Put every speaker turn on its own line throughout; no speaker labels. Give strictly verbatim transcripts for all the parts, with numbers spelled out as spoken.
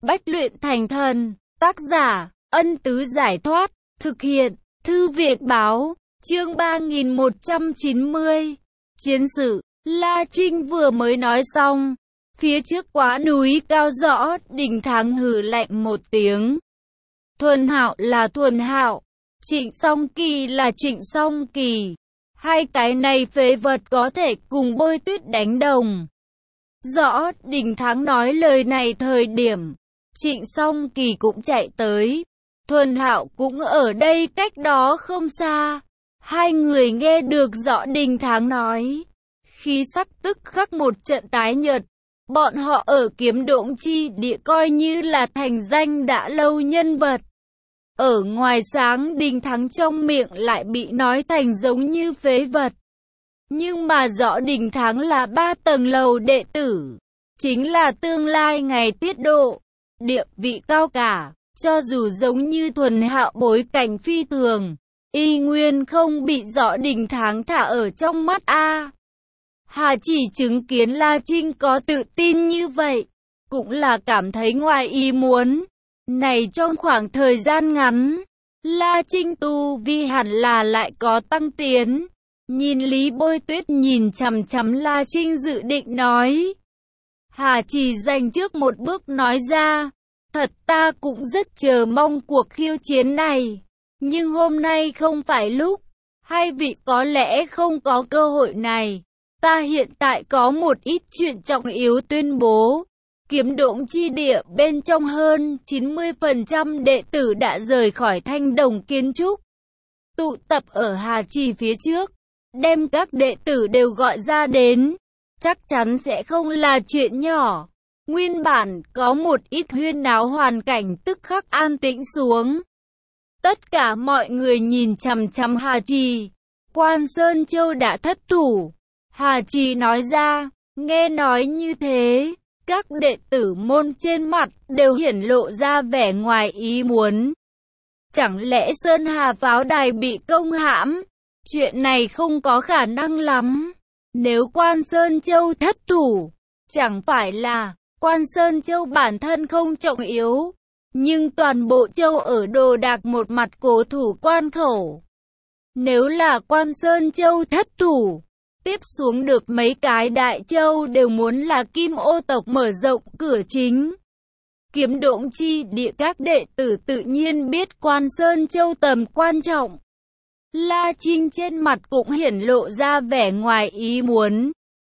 Bách luyện thành thần. Tác giả, Ân Tứ Giải Thoát. Thực hiện, Thư Việt Báo. Chương ba nghìn một trăm chín mươi. Chiến sự. La Trinh vừa mới nói xong. Phía trước quá núi cao rõ, Đình Thắng hừ lạnh một tiếng. Thuần Hạo là Thuần Hạo, Trịnh Song Kỳ là Trịnh Song Kỳ. Hai cái này phế vật có thể cùng Bôi Tuyết đánh đồng. Rõ, Đình Thắng nói lời này thời điểm, Trịnh Song Kỳ cũng chạy tới. Thuần Hạo cũng ở đây cách đó không xa. Hai người nghe được rõ Đình Thắng nói. Khí sắc tức khắc một trận tái nhợt. Bọn họ ở Kiếm Độn Chi Địa coi như là thành danh đã lâu nhân vật. Ở ngoài sáng Đình Thắng trong miệng lại bị nói thành giống như phế vật. Nhưng mà rõ Đình Thắng là ba tầng lầu đệ tử. Chính là tương lai ngày tiết độ. Địa vị cao cả. Cho dù giống như Thuần Hạo bối cảnh phi thường, y nguyên không bị rõ Đình Thắng thả ở trong mắt a. Hà chỉ chứng kiến La Trinh có tự tin như vậy, cũng là cảm thấy ngoài ý muốn. Này trong khoảng thời gian ngắn, La Trinh tu vi hẳn là lại có tăng tiến. Nhìn Lý Bôi Tuyết nhìn chằm chằm La Trinh dự định nói. Hà chỉ dành trước một bước nói ra. Thật ta cũng rất chờ mong cuộc khiêu chiến này. Nhưng hôm nay không phải lúc. Hai vị có lẽ không có cơ hội này. Ta hiện tại có một ít chuyện trọng yếu tuyên bố. Kiếm Độn Chi Địa bên trong hơn chín mươi phần trăm đệ tử đã rời khỏi Thanh Đồng Kiến Trúc. Tụ tập ở Hà Trì phía trước. Đem các đệ tử đều gọi ra đến. Chắc chắn sẽ không là chuyện nhỏ. Nguyên bản có một ít huyên náo hoàn cảnh tức khắc an tĩnh xuống. Tất cả mọi người nhìn chằm chằm Hà Trì. Quan Sơn Châu đã thất thủ. Hà Trì nói ra, nghe nói như thế, các đệ tử môn trên mặt đều hiển lộ ra vẻ ngoài ý muốn. Chẳng lẽ Sơn Hà pháo đài bị công hãm? Chuyện này không có khả năng lắm. Nếu Quan Sơn Châu thất thủ, chẳng phải là Quan Sơn Châu bản thân không trọng yếu, nhưng toàn bộ châu ở đồ đạc một mặt cố thủ quan khẩu. Nếu là Quan Sơn Châu thất thủ, tiếp xuống được mấy cái đại châu đều muốn là Kim Ô tộc mở rộng cửa chính. Kiếm Độn Chi Địa các đệ tử tự nhiên biết Quan Sơn Châu tầm quan trọng. La Trinh trên mặt cũng hiển lộ ra vẻ ngoài ý muốn.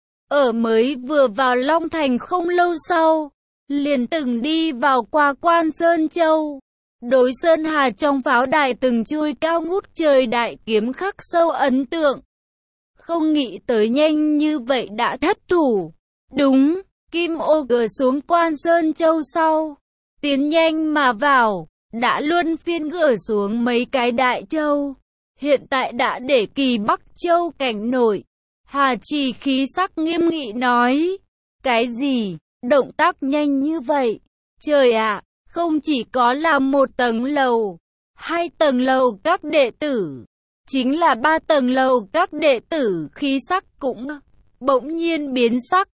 Ở mới vừa vào Long Thành không lâu sau, liền từng đi vào qua Quan Sơn Châu. Đối Sơn Hà trong pháo đài từng chui cao ngút trời đại kiếm khắc sâu ấn tượng. Không nghĩ tới nhanh như vậy đã thất thủ. Đúng, Kim Ô gờ xuống Quan Sơn Châu sau. Tiến nhanh mà vào, đã luân phiên gỡ xuống mấy cái đại châu. Hiện tại đã để Kỳ Bắc Châu cảnh nổi. Hà Trì khí sắc nghiêm nghị nói. Cái gì? Động tác nhanh như vậy? Trời ạ, không chỉ có là một tầng lầu, hai tầng lầu các đệ tử, chính là ba tầng lầu các đệ tử khí sắc cũng bỗng nhiên biến sắc.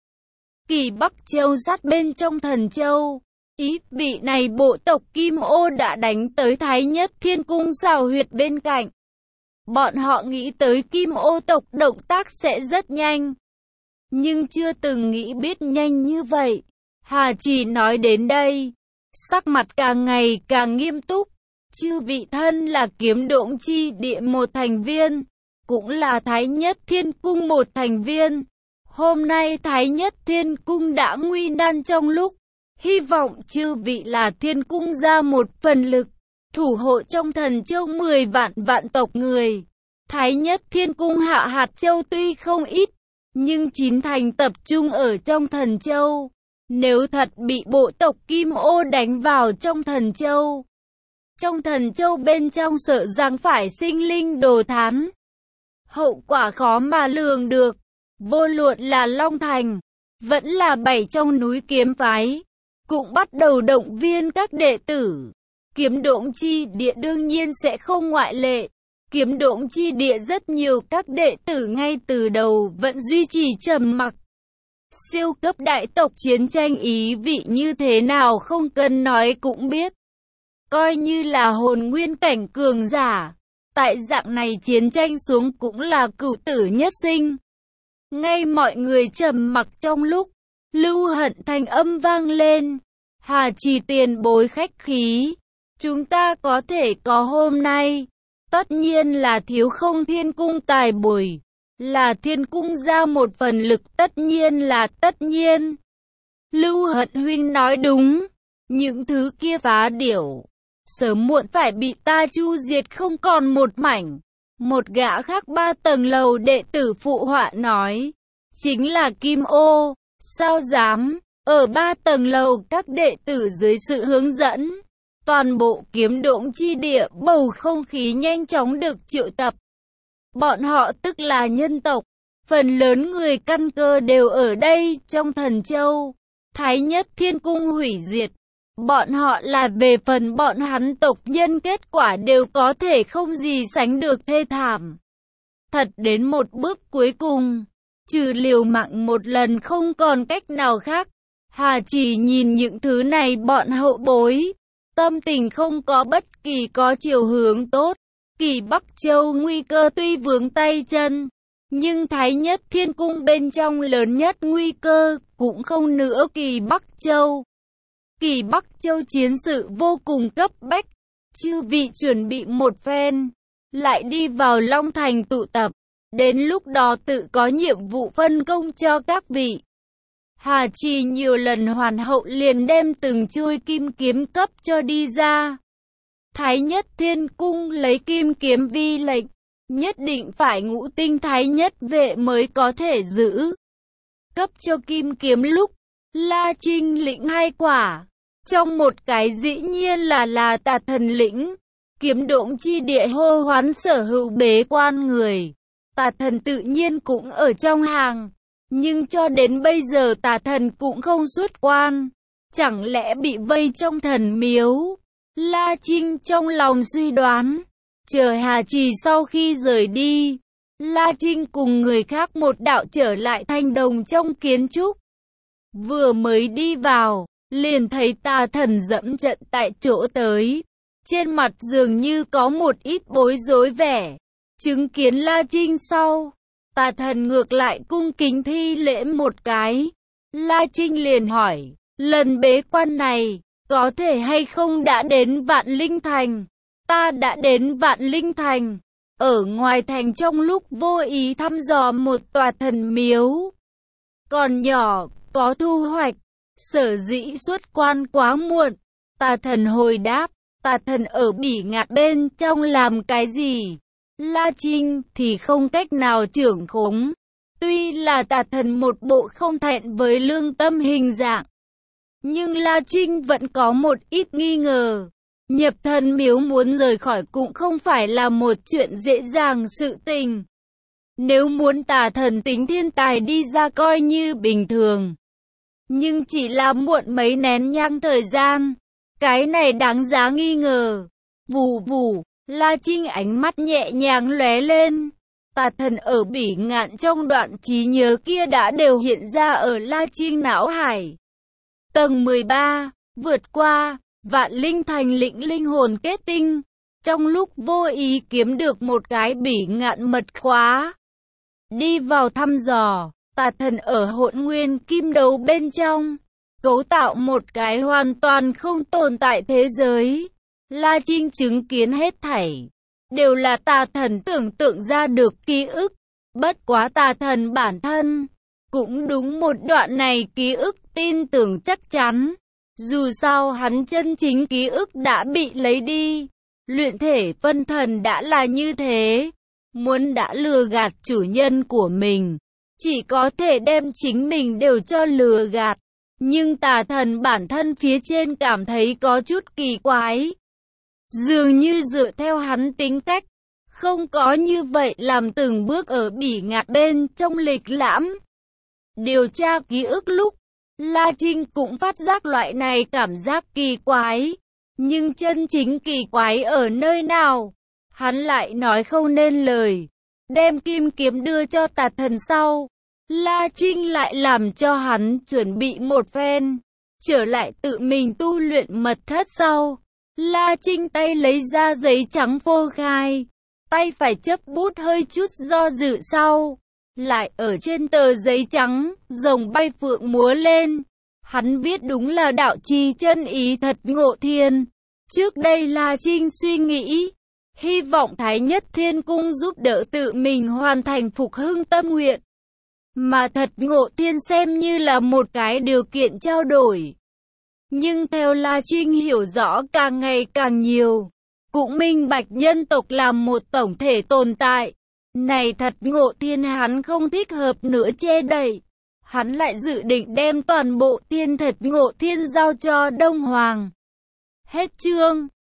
Kỳ Bắc Châu sát bên trong Thần Châu. Ý vị này bộ tộc Kim Ô đã đánh tới Thái Nhất Thiên Cung xào huyệt bên cạnh. Bọn họ nghĩ tới Kim Ô tộc động tác sẽ rất nhanh, nhưng chưa từng nghĩ biết nhanh như vậy. Hà Trì nói đến đây, sắc mặt càng ngày càng nghiêm túc. Chư vị thân là Kiếm Độn Chi Địa một thành viên, cũng là Thái Nhất Thiên Cung một thành viên. Hôm nay Thái Nhất Thiên Cung đã nguy nan trong lúc, hy vọng chư vị là Thiên Cung ra một phần lực, thủ hộ trong Thần Châu mười vạn vạn tộc người. Thái Nhất Thiên Cung hạ hạt châu tuy không ít, nhưng chín thành tập trung ở trong Thần Châu. Nếu thật bị bộ tộc Kim Ô đánh vào trong Thần Châu, trong Thần Châu bên trong sợ rằng phải sinh linh đồ thán. Hậu quả khó mà lường được. Vô luận là Long Thành, vẫn là bảy trong núi kiếm phái, cũng bắt đầu động viên các đệ tử. Kiếm Độn Chi Địa đương nhiên sẽ không ngoại lệ. Kiếm Độn Chi Địa rất nhiều các đệ tử ngay từ đầu vẫn duy trì trầm mặc. Siêu cấp đại tộc chiến tranh ý vị như thế nào không cần nói cũng biết. Coi như là hồn nguyên cảnh cường giả, tại dạng này chiến tranh xuống cũng là cửu tử nhất sinh. Ngay mọi người trầm mặc trong lúc, Lưu Hận thanh âm vang lên. Hà Trì tiền bối khách khí, chúng ta có thể có hôm nay, tất nhiên là thiếu không Thiên Cung tài bồi, là Thiên Cung ra một phần lực, tất nhiên là tất nhiên. Lưu Hận huynh nói đúng, những thứ kia phá điểu, sớm muộn phải bị ta chu diệt không còn một mảnh. Một gã khác ba tầng lầu đệ tử phụ họa nói, chính là Kim Ô, sao dám. Ở ba tầng lầu các đệ tử dưới sự hướng dẫn, toàn bộ kiếm độn chi địa bầu không khí nhanh chóng được triệu tập. Bọn họ tức là nhân tộc, phần lớn người căn cơ đều ở đây trong Thần Châu. Thái Nhất Thiên Cung hủy diệt, bọn họ là về phần bọn hắn tộc nhân kết quả đều có thể không gì sánh được thê thảm. Thật đến một bước cuối cùng, trừ liều mạng một lần không còn cách nào khác. Hà Chỉ nhìn những thứ này bọn hậu bối, tâm tình không có bất kỳ có chiều hướng tốt. Kỳ Bắc Châu nguy cơ tuy vướng tay chân, nhưng Thái Nhất Thiên Cung bên trong lớn nhất nguy cơ cũng không nữa Kỳ Bắc Châu. Kỳ Bắc Châu chiến sự vô cùng cấp bách, chư vị chuẩn bị một phen, lại đi vào Long Thành tụ tập, đến lúc đó tự có nhiệm vụ phân công cho các vị. Hà Trì nhiều lần hoàn hậu liền đem từng chuôi kim kiếm cấp cho đi ra. Thái Nhất Thiên Cung lấy kim kiếm vi lệnh, nhất định phải ngũ tinh thái nhất vệ mới có thể giữ. Cấp cho kim kiếm lúc, La Trinh lĩnh hai quả, trong một cái dĩ nhiên là là Tà Thần lĩnh. Kiếm độn chi địa hô hoán sở hữu bế quan người, Tà Thần tự nhiên cũng ở trong hàng. Nhưng cho đến bây giờ Tà Thần cũng không xuất quan, chẳng lẽ bị vây trong thần miếu? La Trinh trong lòng suy đoán. Chờ Hà Trì sau khi rời đi, La Trinh cùng người khác một đạo trở lại Thanh Đồng trong kiến trúc. Vừa mới đi vào, liền thấy Tà Thần dẫm trận tại chỗ tới. Trên mặt dường như có một ít bối rối vẻ. Chứng kiến La Trinh sau, Tà Thần ngược lại cung kính thi lễ một cái. La Trinh liền hỏi, lần bế quan này, có thể hay không đã đến Vạn Linh Thành? Ta đã đến Vạn Linh Thành, ở ngoài thành trong lúc vô ý thăm dò một tòa thần miếu. Còn nhỏ, có thu hoạch, sở dĩ xuất quan quá muộn. Tà Thần hồi đáp, Tà Thần ở Bỉ Ngạn bên trong làm cái gì? La Trinh thì không cách nào trưởng khống. Tuy là Tà Thần một bộ không thẹn với lương tâm hình dạng, nhưng La Trinh vẫn có một ít nghi ngờ. Nhập thần miếu muốn rời khỏi cũng không phải là một chuyện dễ dàng sự tình. Nếu muốn Tà Thần tính thiên tài đi ra coi như bình thường, nhưng chỉ là muộn mấy nén nhang thời gian, cái này đáng giá nghi ngờ. Vù vù, La Trinh ánh mắt nhẹ nhàng lóe lên. Tà Thần ở Bỉ Ngạn trong đoạn trí nhớ kia đã đều hiện ra ở La Trinh não hải. Tầng mười ba, vượt qua Vạn Linh Thành lĩnh linh hồn kết tinh. Trong lúc vô ý kiếm được một cái Bỉ Ngạn mật khóa, đi vào thăm dò. Tà Thần ở Hỗn Nguyên Kim Đấu bên trong, cấu tạo một cái hoàn toàn không tồn tại thế giới. La Trinh chứng kiến hết thảy, đều là Tà Thần tưởng tượng ra được ký ức. Bất quá Tà Thần bản thân, cũng đúng một đoạn này ký ức tin tưởng chắc chắn. Dù sao hắn chân chính ký ức đã bị lấy đi. Luyện thể phân thần đã là như thế. Muốn đã lừa gạt chủ nhân của mình, chỉ có thể đem chính mình đều cho lừa gạt. Nhưng Tà Thần bản thân phía trên cảm thấy có chút kỳ quái. Dường như dựa theo hắn tính cách, không có như vậy làm từng bước ở Bỉ Ngạn bên trong lịch lãm. Điều tra ký ức lúc, La Trinh cũng phát giác loại này cảm giác kỳ quái. Nhưng chân chính kỳ quái ở nơi nào? Hắn lại nói không nên lời. Đem kim kiếm đưa cho Tà Thần sau, La Trinh lại làm cho hắn chuẩn bị một phen, trở lại tự mình tu luyện mật thất sau. La Trinh tay lấy ra giấy trắng phô khai, tay phải chấp bút hơi chút do dự sau, lại ở trên tờ giấy trắng, rồng bay phượng múa lên. Hắn viết đúng là đạo trì chân ý thật ngộ thiên. Trước đây La Trinh suy nghĩ, hy vọng Thái Nhất Thiên Cung giúp đỡ tự mình hoàn thành phục hưng tâm nguyện. Mà thật ngộ thiên xem như là một cái điều kiện trao đổi. Nhưng theo La Trinh hiểu rõ càng ngày càng nhiều, cũng minh bạch nhân tộc là một tổng thể tồn tại. Này thật ngộ thiên hắn không thích hợp nữa che đậy. Hắn lại dự định đem toàn bộ tiên thật ngộ thiên giao cho Đông Hoàng. Hết chương.